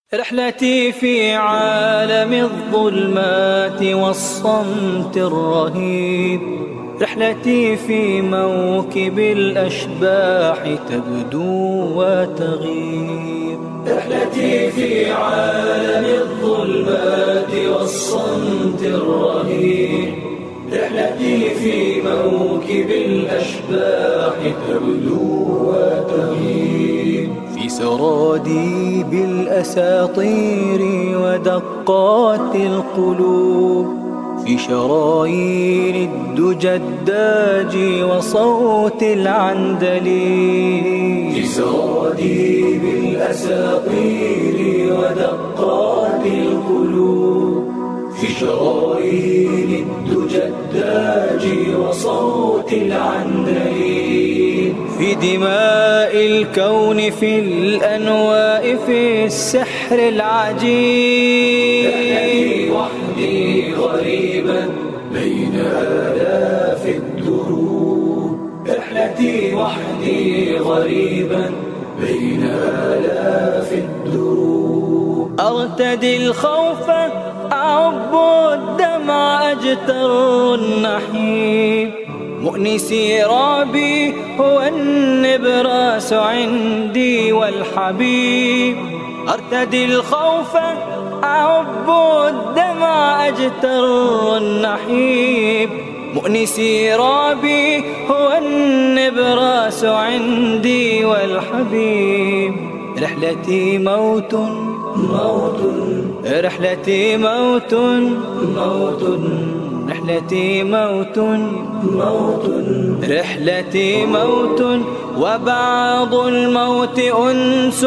رحلتي في عالم الظلمات والصمت الرهيب، رحلتي في موكب الأشباح تبدو وتغيب. رحلتي في عالم الظلمات والصمت الرهيب، رحلتي في موكب الأشباح تبدو وتغيب. في سراديب الأساطير ودقات القلوب، في شرايين الدجى الداج وصوت العندليب. في سراديب الأساطير ودقات القلوب، في شرايين الدجى الداج وصوت العندليب. في دماء الكون، في الأنواء، في السحر العجيب. رحلتي وحدي غريبا بين آلاف الدروب، رحلتي وحدي غريبا بين آلاف الدروب. أرتدي الخوف، أعب الدمع، أجتر النحيب. مؤنسي رابي هو النبراس عندي والحبيب. أرتدي الخوف، أعب الدمع، أجتر النحيب. مؤنسي رابي هو النبراس عندي والحبيب. رحلتي موت موت، رحلتي موت موت، رحلتي موت موت، رحلتي موت، وبعض الموت أنس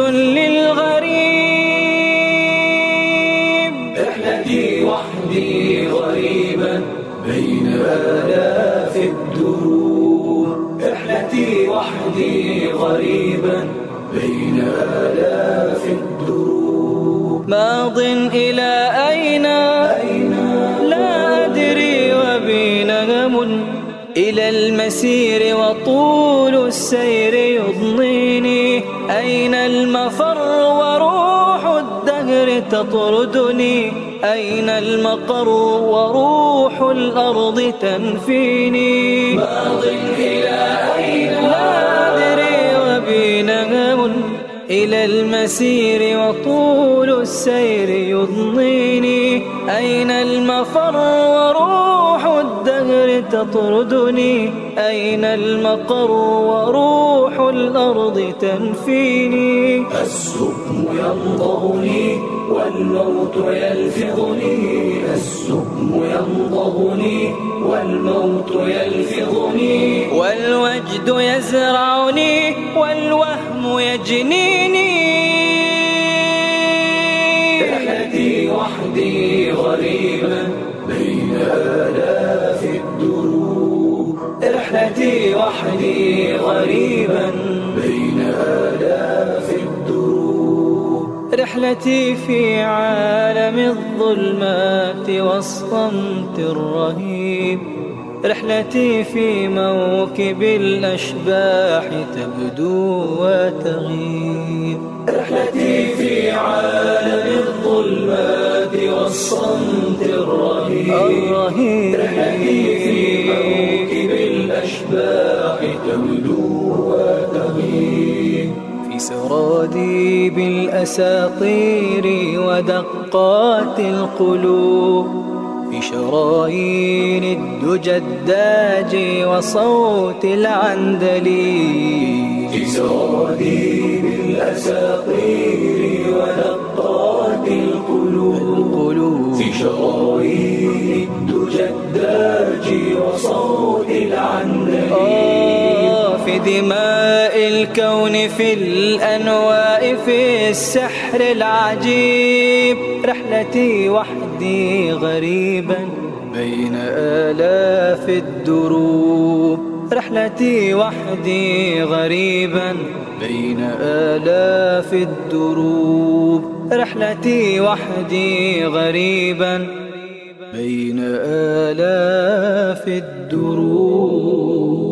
للغريب. رحلتي وحدي غريبا بين آلاف الدروب، رحلتي وحدي غريبا بين آلاف الدروب. ماض إلى أين لا أدري، وبي نغم إلى المسير وطول السير يضنيني. أين المفر وروح الدهر تطردني، أين المقر وروح الأرض تنفيني. ماض إلى أين لا أدري، وبي نغم إلى المسير وطول السير يضنيني. أين المفر وروح الدهر تطردني، أين المقر وروح الأرض تنفيني. السقم ينضغني والموت يلفظني، السقم ينضغني والموت يلفظني. والوجد يزرعني والوهم يجنيني. رحلتي وحدي غريبا بين آلاف الدروب، رحلتي وحدي غريبا بين آلاف الدروب. رحلتي في عالم الظلمات والصمت الرهيب، رحلتي في موكب الأشباح تبدو وتغيب. رحلتي في عالم الظلمات والصمت الرهيب، رحلتي في موكب الأشباح تبدو وتغيب. في سراديب الأساطير ودقات القلوب، في شرايين الدجى الداج وصوت العندليب. في سراديب الأساطير ودقات القلوب، في شرايين الدجى الداج وصوت العندليب. في دماء الكون، في الأنواء، في السحر العجيب. رحلتي وحدي غريبا بين آلاف الدروب، رحلتي وحدي غريبا بين آلاف الدروب. رحلتي وحدي غريبا بين آلاف الدروب.